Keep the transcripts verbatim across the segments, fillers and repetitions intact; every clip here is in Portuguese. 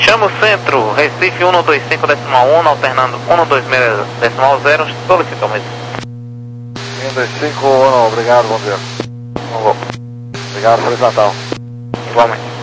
Chama o centro, Recife cento e vinte e cinco decimal um, alternando cento e vinte e seis decimal zero, solicita o mesmo. cento e vinte e cinco, um, obrigado, bom dia. Vou. Obrigado, Feliz Natal. Igualmente.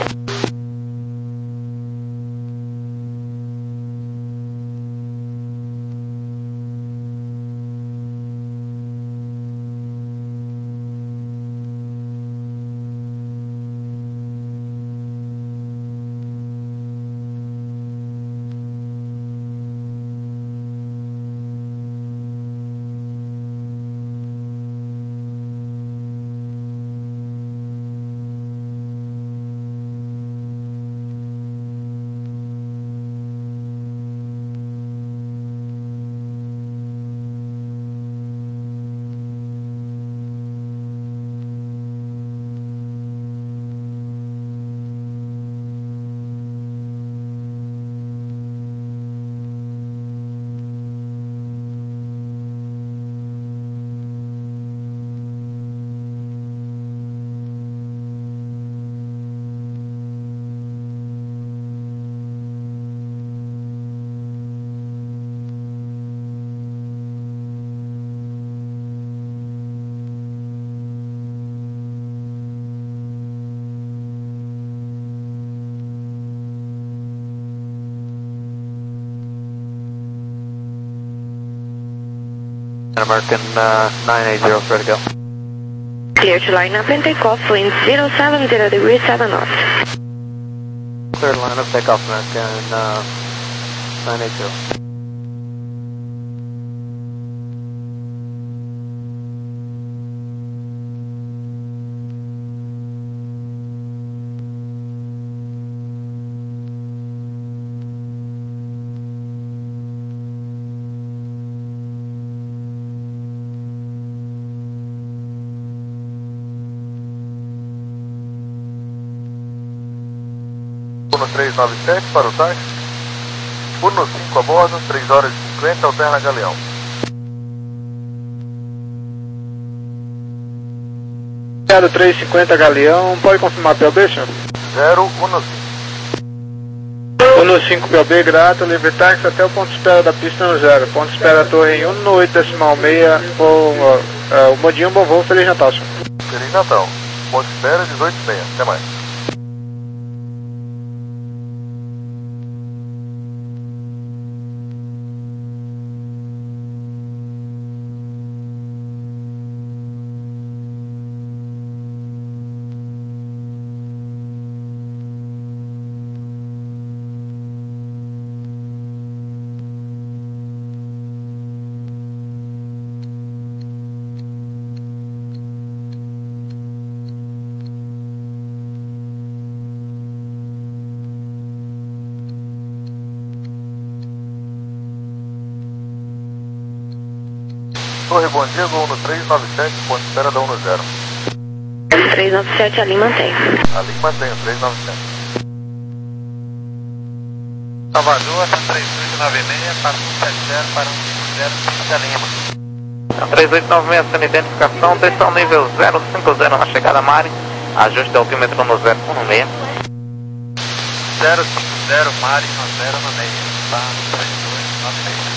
American uh, nine eight zero, ready to go. Clear to line up and take off, wind zero seven zero degrees seven knots. Clear to line up, take off, American uh, nine eight zero. Uno três nove sete para o táxi. Uno cinco a bordo, três horas e cinquenta, alterna Galeão. três cinquenta Galeão, pode confirmar P O B, senhor? zero um cinco. um cinco P O B, grato, livre táxi até o ponto de espera da pista no zero. Ponto de espera torre em cento e oito decimal seis, com uh, uh, o modinho, bom voo, Feliz Natal, senhor. Feliz Natal. Ponto de espera dezoito e meia, até mais. Torre Bom Dia, Gol no três nove sete, ponto de espera da um zero. três nove sete, ali mantém. Ali mantém o três nove sete. Salvador, três oito nove seis, para um sete zero, para um cinco zero, cinco Lima. três oito nove seis, sem identificação, tensão nível zero cinco zero na chegada Mari, ajuste altímetro no zero um seis. zero cinco zero, Mari, no zero no meio, tá? três oito nove seis.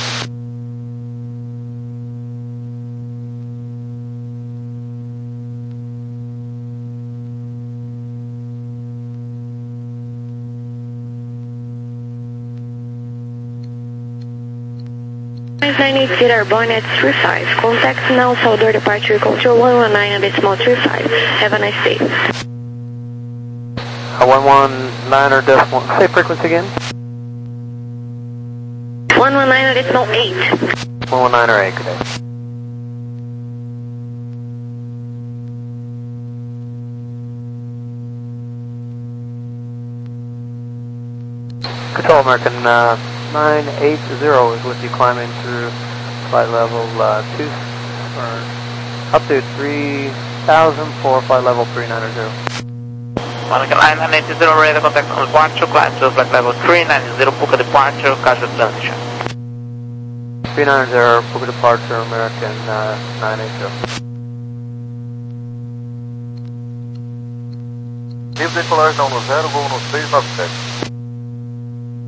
nine eight zero airborne at three five. Contact now Salvador Departure Control one one nine decimal three five. Have a nice day. Uh, one one nine or decimal, say frequency again? one one nine decimal eight. one one nine or eight, good day. Control American uh, nine eight zero is with you climbing through flight level uh, two, or up to three thousand for flight level three ninety. American nine eight zero, radar contact on departure, climb to flight level three ninety, Puka departure, casual transition. three ninety, Puka departure, American uh, nine eight zero. Livre decolagem da um zero, voo no três nove sete.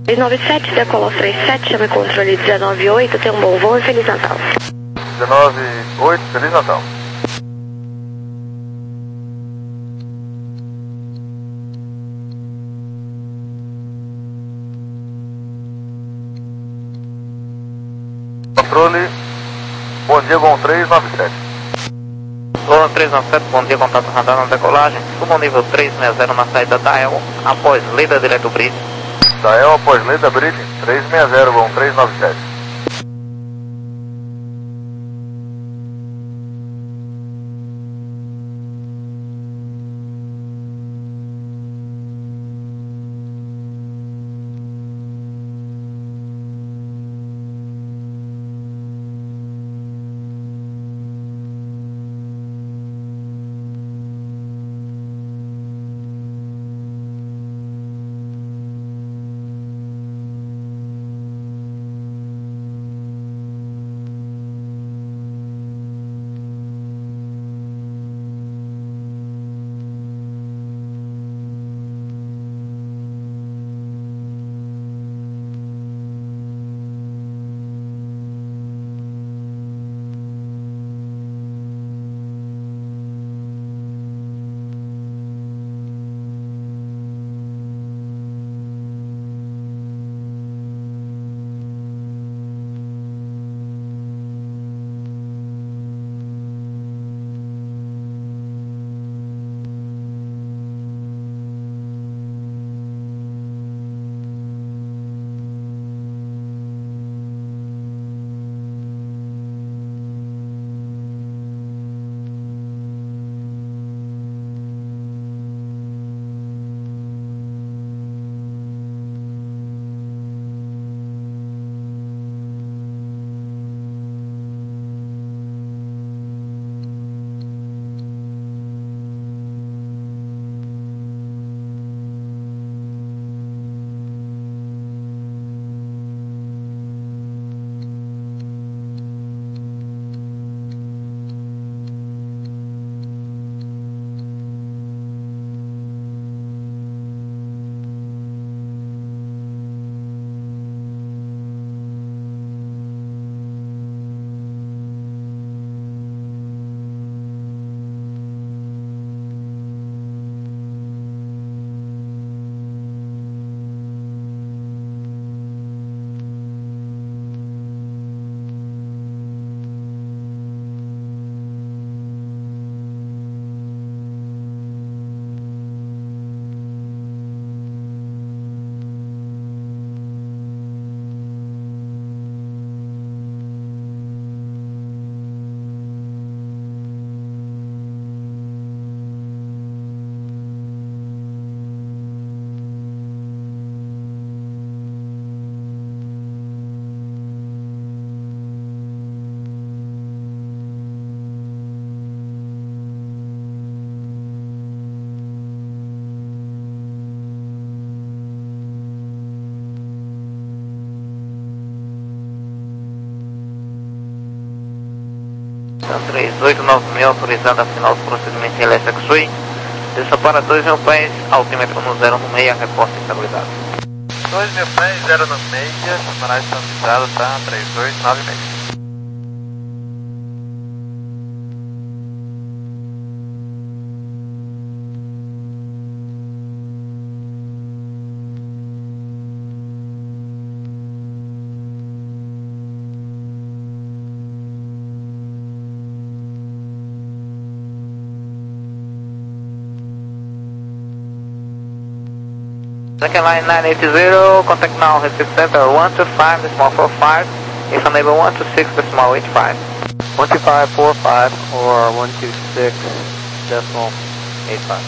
três nove sete, decola aos trinta e sete, chame controle dezenove oito, tenha um bom voo e Feliz Natal. dezenove oito, Feliz Natal. Controle, bom dia, Gol três nove sete. Gol três nove sete, bom dia, contato radar na decolagem. Suba ao nível três seis zero na saída da E L, após lida direto bridge. Da E L após lei da bridge, três seis zero, Gol três nove sete. três oito nove mil, autorizada a final do procedimento em L S X-Ray. Desça para dois mil pés, altímetro no zero no meia, reporte estabilidade. dois mil pés, zero no meia, chamaragem estabilizada, tá? três oito nove meia. Second line nine eight zero, contact now Recife Center one two five, decimal four five, if unable one two six, decimal eight five. one two five four five or one two six decimal eight five.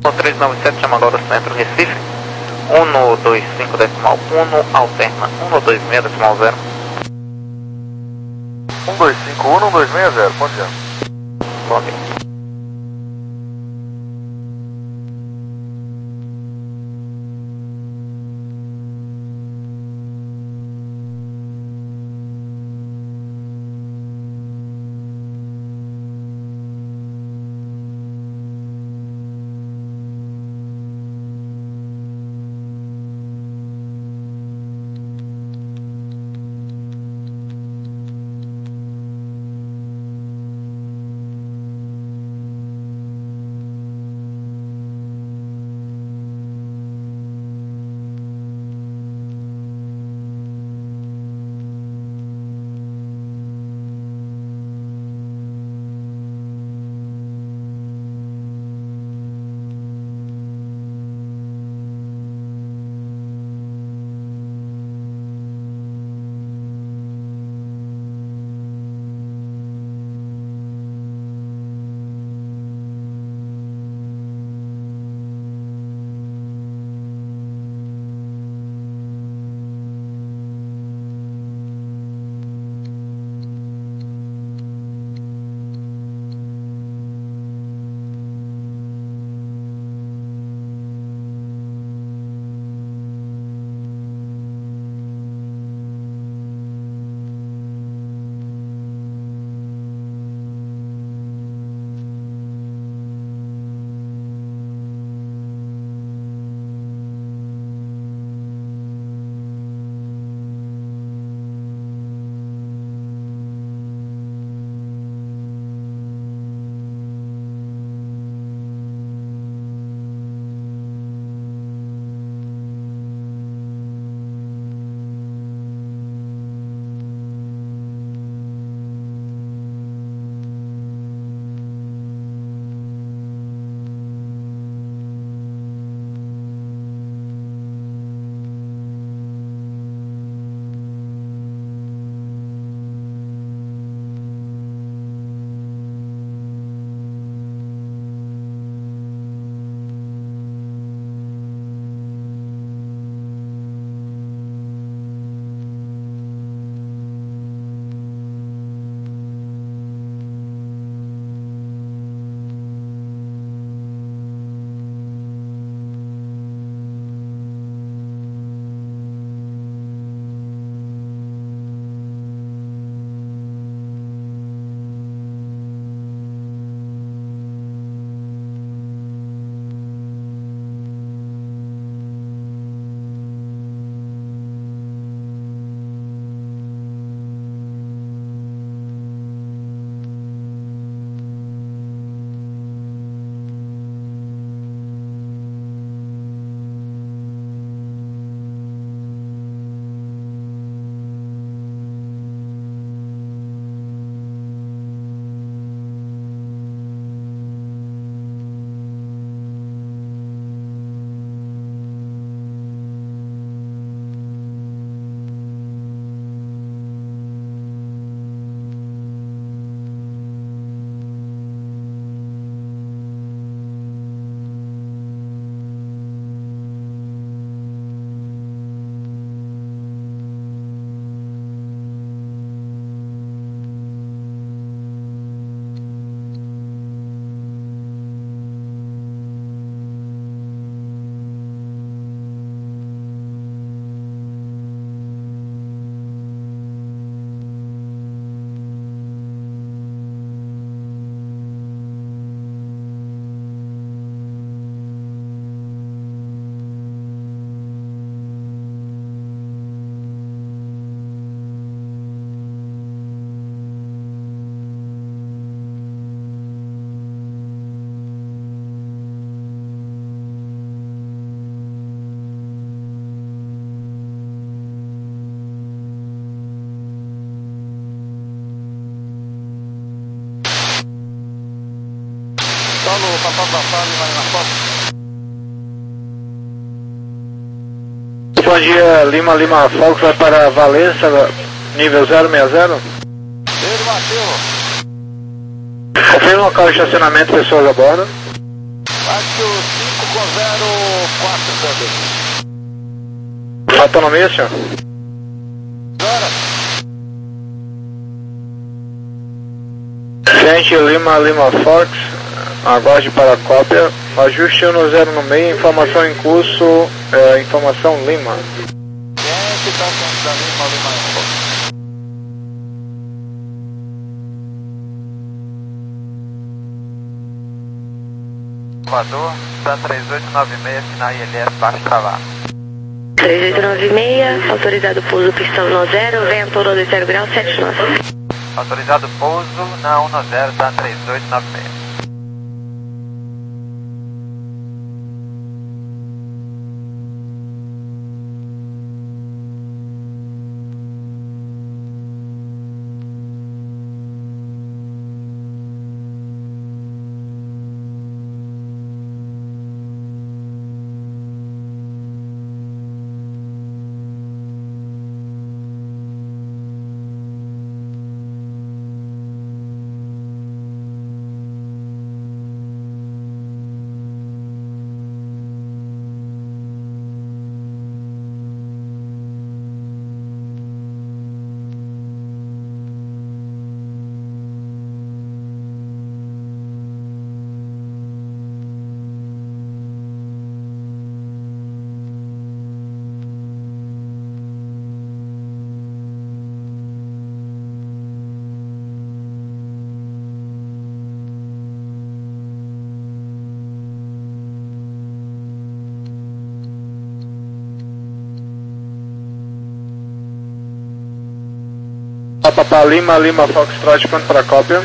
São três nove sete, chama agora o centro Recife. um dois cinco decimal um, alterna um dois seis decimal zero. um dois cinco um, um dois seis zero, pode ir. Ok. Paulo, Papai Papai, vai na foto. Bom dia, Lima Lima Fox vai para Valença, nível zero seis zero. Afirmativo. Confirma o local de estacionamento, pessoas a bordo. Pátio cinco zero quatro, Pedro. Autonomia, senhor? Agora. Gente Lima, Lima Fox, aguarde para a cópia, ajuste um zero no meio, informação em curso, é, informação Lima. Gente, tá sendo da Lima, Lima Fox. Salvador, Sun três oito nove seis, final I L S, baixo travar. três oito nove seis, autorizado pouso pistão no zero, vento dois zero grau, sete nove. Autorizado pouso na um zero, Sun três oito nove seis. Papá Lima, Lima Foxtrot, pronto para a cópia.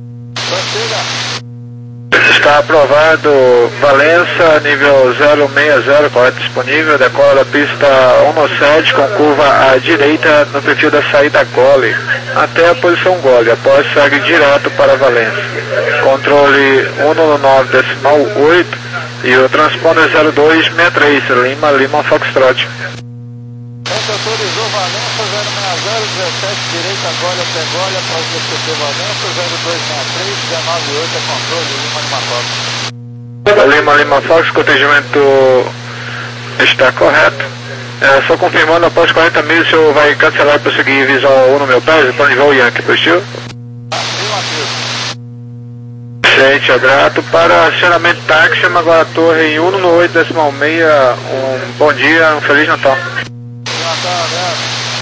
Está aprovado Valença, nível zero seis zero, correto disponível, decola a pista um sete com curva à direita no perfil da saída Gole, até a posição Gole, após segue direto para Valença. Controle um nove decimal oito e o transponder zero dois seis três, Lima, Lima Foxtrot. Autorizou Valença, zero seis zero, dezessete, direita, Gole até Gole, após o C P Valença, zero dois seis três, dezenove oito, é controle, Lima, Lima Fox. Lima, Lima Fox, o contingimento está correto. É, só confirmando, após quarenta mil, o senhor vai cancelar e prosseguir visual um no meu pé, para nível Yankee, positivo? Gente, é grato. Para acionamento táxi, chama agora a torre em um no oito decimal seis, um bom dia, um Feliz Natal. Natal, né?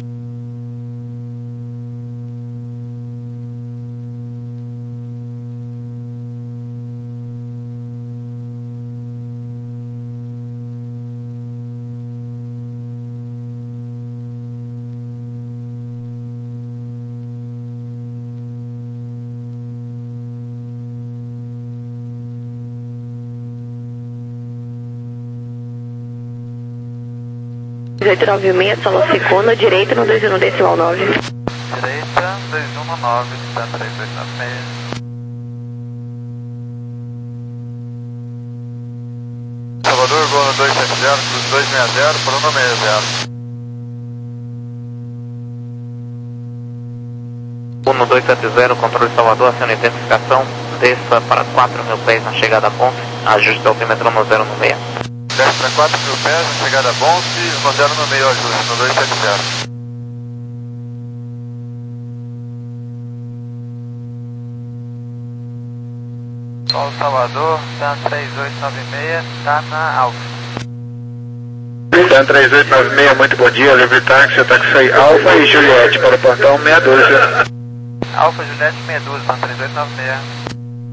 oito nove seis, solo segunda, direita no dois um decimal nove. Direita, dois um nove, Sun três oito nove seis. Salvador, gol no dois sete zero, cruz dois seis zero, Bruno seis zero. um dois sete zero, controle Salvador, aciona identificação, desça para quatro mil pés na chegada a ponte, ajuste o altímetro no zero no meio. Desce para quatro mil pés, na chegada a Bonte, no zero no meio, ajuste, no dois sete zero. Sol Salvador, Sun três oito nove seis, está na Alfa. Sun três oito nove seis, muito bom dia, livre táxi, táxi Alfa e Juliette para o portão meia dúzia. Alfa Juliette meia dúzia, Sun três oito nove seis.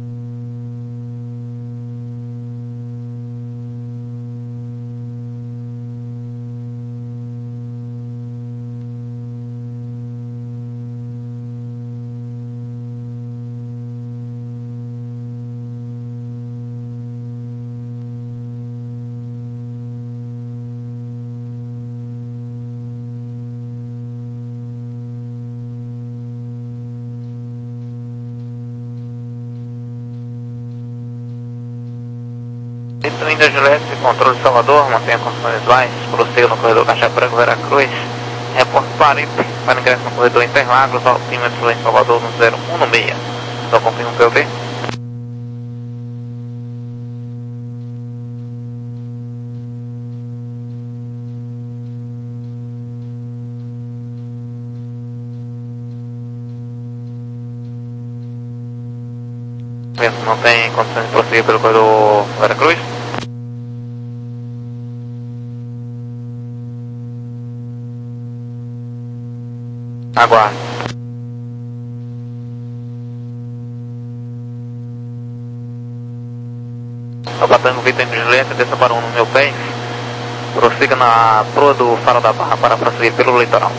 Índia Juliette, controle Salvador, mantenha condições visuais, prossiga no corredor Caixa Branco, Veracruz, reporte Paripe, para ingresso no corredor Interlagos, altímetro em Salvador no zero um no seis. Só confirma o P O B. Não tem condições de prosseguir pelo corredor Veracruz? Aguarde. Abatendo Vitor em Julieta, desça para um no meu pé. Prossiga na proa do Faro da Barra para prosseguir pelo litoral.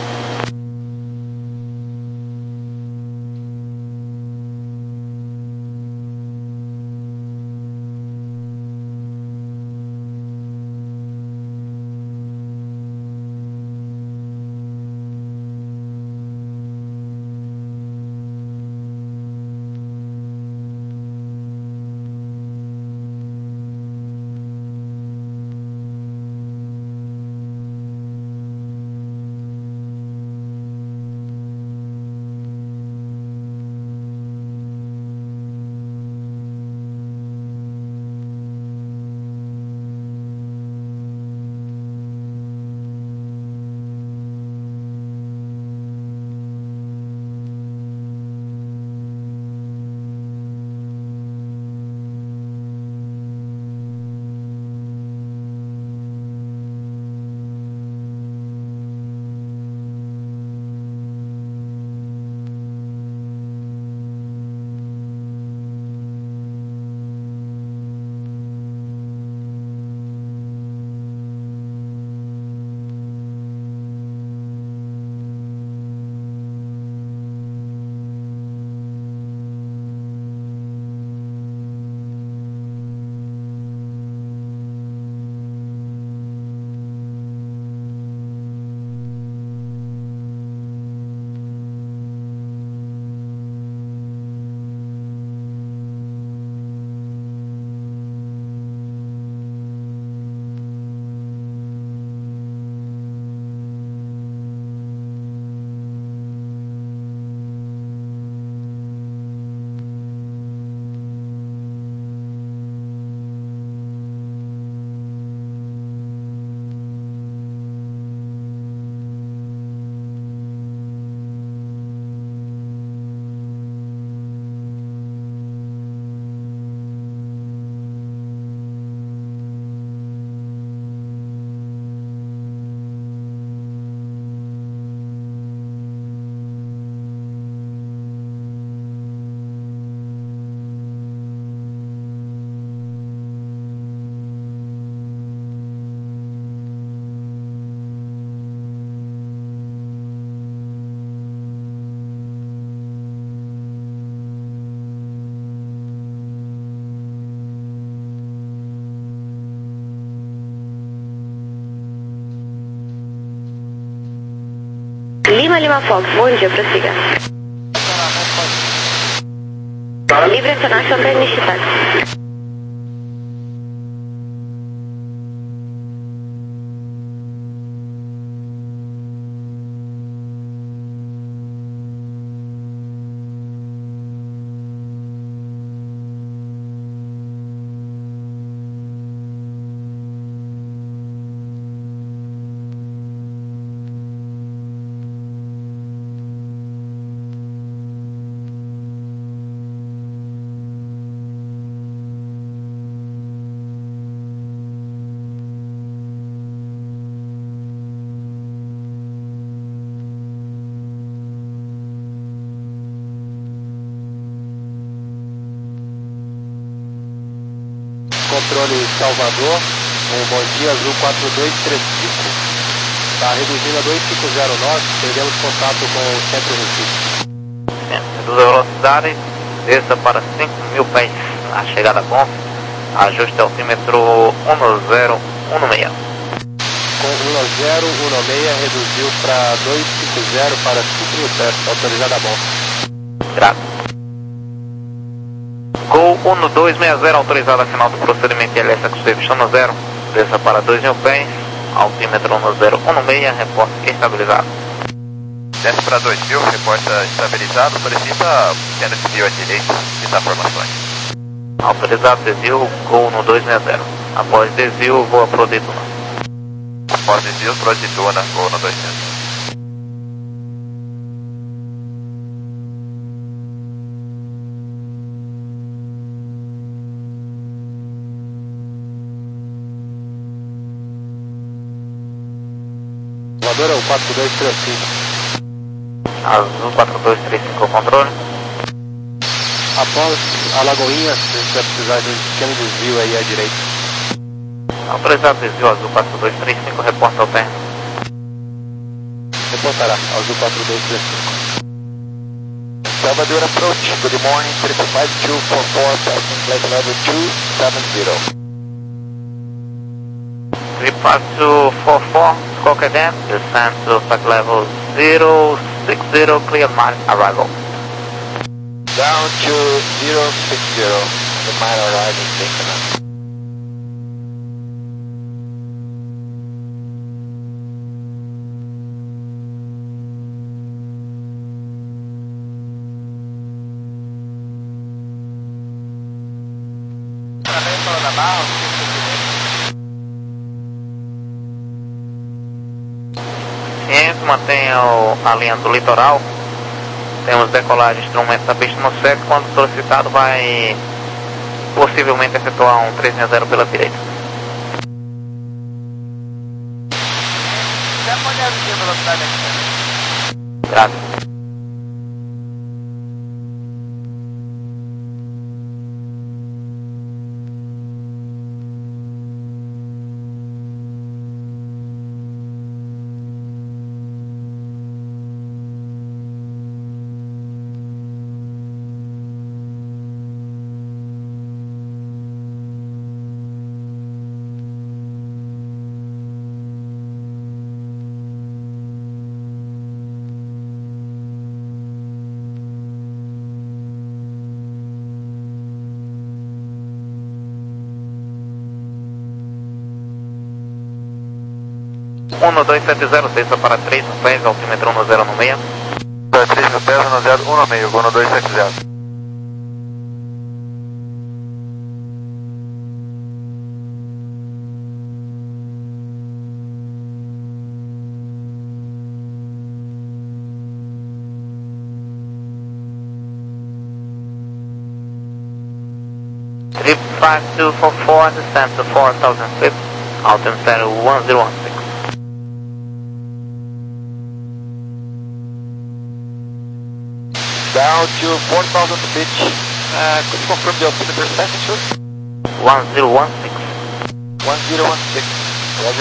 Lima Lima Fox, bom dia, prossiga. Livre International Permit Taxi. Controle Salvador, um bom dia, azul quatro dois três cinco, está reduzindo a dois cinco zero norte, perdemos contato com o centro Recife. Reduz a velocidade, desça para cinco mil pés na chegada com ajuste altímetro um zero um seis. Com um zero um seis reduziu para dois cinco zero para cinco mil pés, autorizada a bom. Grato. Gol um dois seis zero, autorizado a final do procedimento L S Acusation um zero, desça para dois mil pés, altímetro um zero um seis, reporte estabilizado. Desce para dois mil, reporta estabilizado, solicita tendo desvio à direita, citar formações. Autorizado desvio, Gol um dois seis zero. Após desvio, voa pro Detuna. Após desvio, pro Detuna, Gol um dois seis zero. Voadora, o quatro dois três cinco. Azul quatro dois três cinco, controle. Após a Lagoinha, a gente vai precisar de um pequeno desvio aí à direita. Autorizado desvio Azul quatro dois três cinco, reporta ao térreo. Reportará, Azul quatro dois três cinco. Salvador approach, good morning, three five two four four, passing flight level two seven zero. three five two four four, Squawk again, descend to flight level zero six zero, clear mile arrival. Down to zero six zero, the mile arriving, taken up. Ciência, mantenha o, a linha do litoral. Temos decolagem de instrumentos da pista atmosférica. Quando solicitado, vai possivelmente efetuar um três sessenta pela direita. Graças. um dois sete zero, desça para três no pés, altímetro um zero no meio. três no pés, um zero, um no meio, um dois sete zero. three five two four four, descend to four thousand feet, altimeter one zero one six. Down to four thousand feet. Uh, could you confirm the altimeter second, sir? one zero one six. one zero one six.